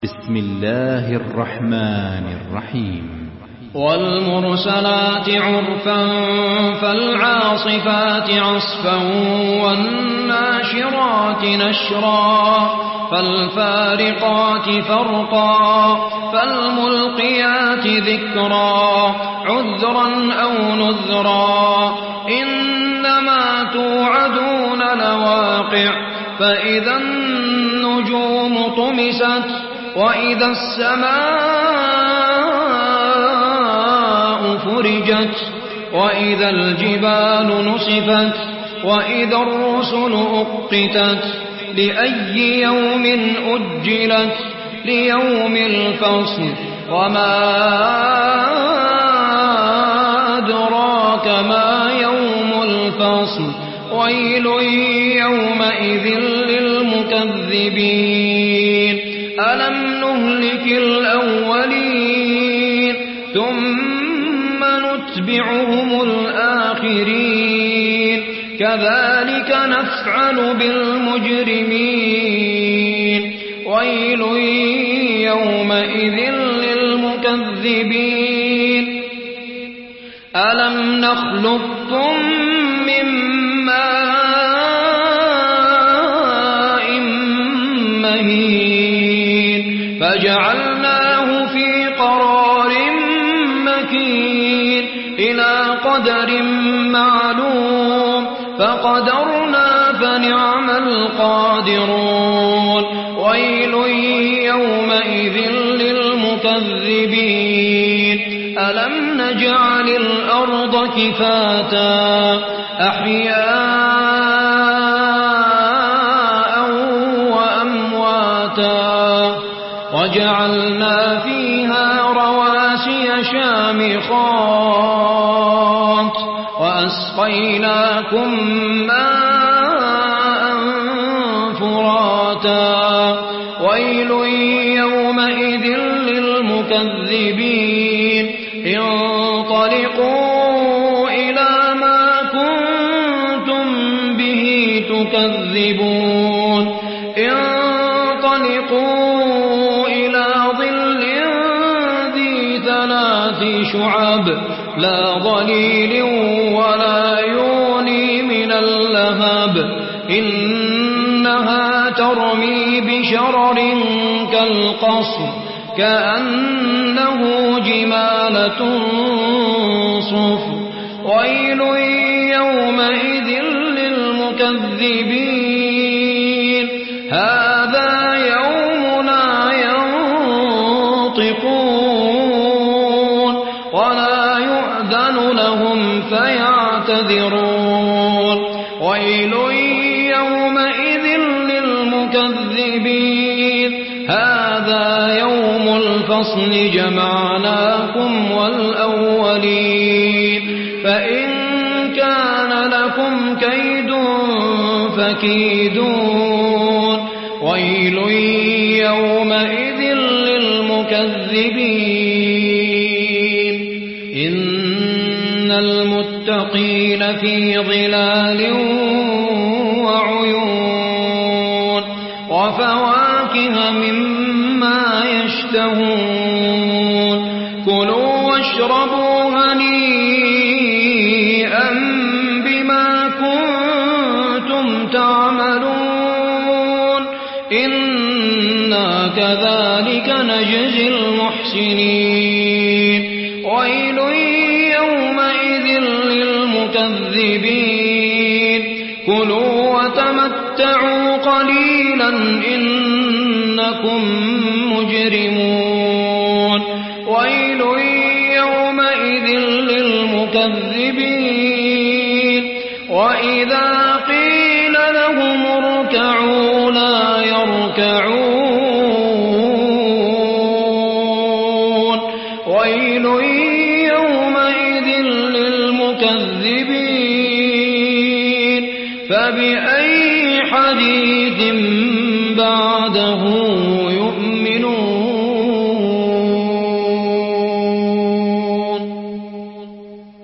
بسم الله الرحمن الرحيم. والمرسلات عرفا فالعاصفات عصفا والناشرات نشرا فالفارقات فرقا فالملقيات ذكرا عذرا أو نذرا إنما توعدون لواقع فإذا النجوم طمست وإذا السماء فرجت وإذا الجبال نصفت وإذا الرسل أقتت لأي يوم أجلت ليوم الفصل وما أدراك ما يوم الفصل ويل يومئذ للمكذبين ألم نهلك الأولين ثم نتبعهم الآخرين كذلك نفعل بالمجرمين ويل يومئذ للمكذبين ألم نخلقكم من ماء مهين فجعلناه في قرار مكين إلى قدر معلوم فقدرنا فنعم القادرون ويل يومئذ للمكذبين ألم نجعل الأرض كفاتا أحياء وأمواتا وجعلنا فيها رواسي شامخات وأسقيناكم ماء فراتا ويل يومئذ للمكذبين انطلقوا إلى ما كنتم به تكذبون انطلقوا إلى ظل ذي ثلاث شعب لا ظليل ولا يغني من اللهب إنها ترمي بشرر كالقصر كأنه جمالة صفر ويل يومئذ للمكذبين هذا يومنا ينطقون ولا يؤذن لهم فيعتذرون ويل يومئذ للمكذبين هذا يوم الفصل جمعناكم والأولين فإن كان لكم كيد فكيدون ويل يومئذ للمكذبين إن المتقين في ظلال وعيون وفواكه مما يشتهون كلوا واشربوا هنيئا بما كنتم تعملون إنا كذلك نجزي المحسنين ويل يومئذ للمكذبين كلوا وتمتعوا قليلا إنكم مجرمون ويل يومئذ للمكذبين وإذا قيل لهم اركعوا لا يركعون ويل يومئذ للمكذبين فبأي حديث بعده